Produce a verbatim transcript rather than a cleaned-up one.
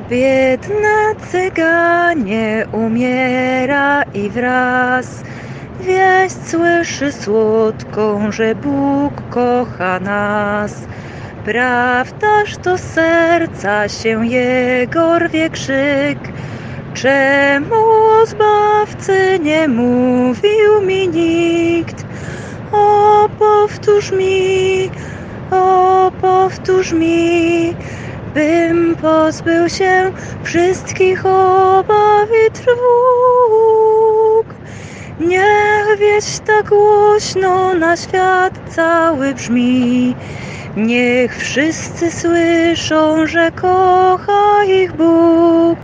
Biedna cyganie umiera i wraz wieść słyszy słodką, że Bóg kocha nas. Prawdaż do serca się jego rwie krzyk, czemu o Zbawcy nie mówił mi nikt? O, powtórz mi, o, powtórz mi, bym pozbył się wszystkich obaw i trwóg. Niech wieść tak głośno na świat cały brzmi, niech wszyscy słyszą, że kocha ich Bóg.